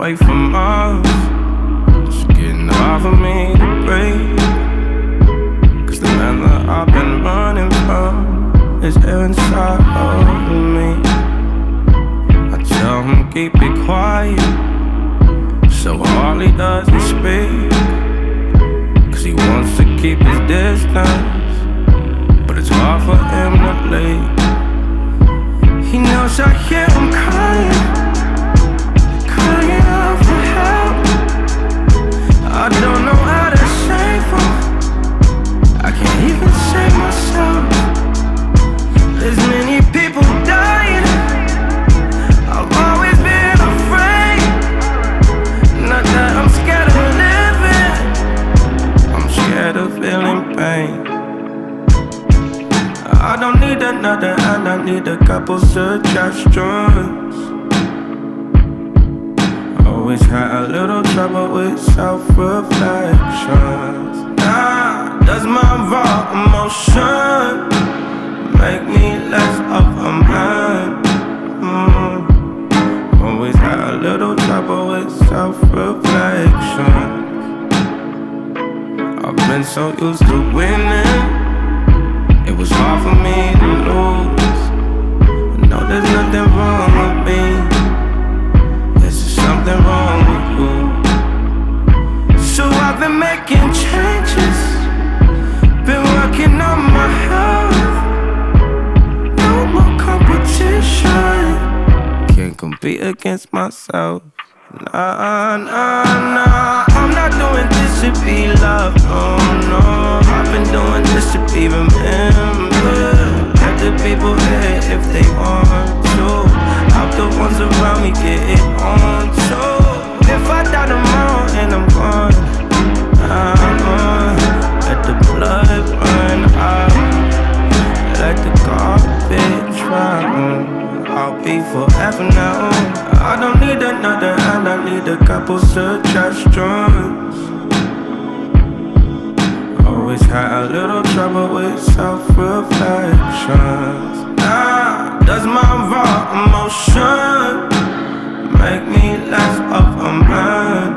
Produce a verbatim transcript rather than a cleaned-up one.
away from us. It's getting hard for me to breathe, cause the man that I've been running from is here inside of me. I tell him keep it quiet, so all he does is speak, cause he wants to keep his distance, but it's hard for him to leave. He knows I hear him crying, crying out for help. I don't know how to save him, I can't even save myself. There's many people dying, I've always been afraid. Not that I'm scared of living, I'm scared of feeling pain. I don't need another hand, I need a couple suggestions. Always had a little trouble with self-reflections. Nah, does my raw emotion make me less of a man? Mm. Always had a little trouble with self-reflection. I've been so used to winning, it was hard for me to lose. No, there's nothing wrong with me, there's just something wrong with you. So I've been making changes, been working on my health. No more competition, can't compete against myself. Nah, nah, nah, I'm not doing this to be loved, oh no. I've been doing this to be remembered. Let the people hate if they want to, help the ones around me get it on too. If I die tomorrow and I'm gone, I'm gone. Let the blood run out, let the garbage run. I'll be forever now. I don't need another hand, I need a couple suggestions. Always had a little trouble with self-reflections. Nah, does my raw emotion make me less of a man?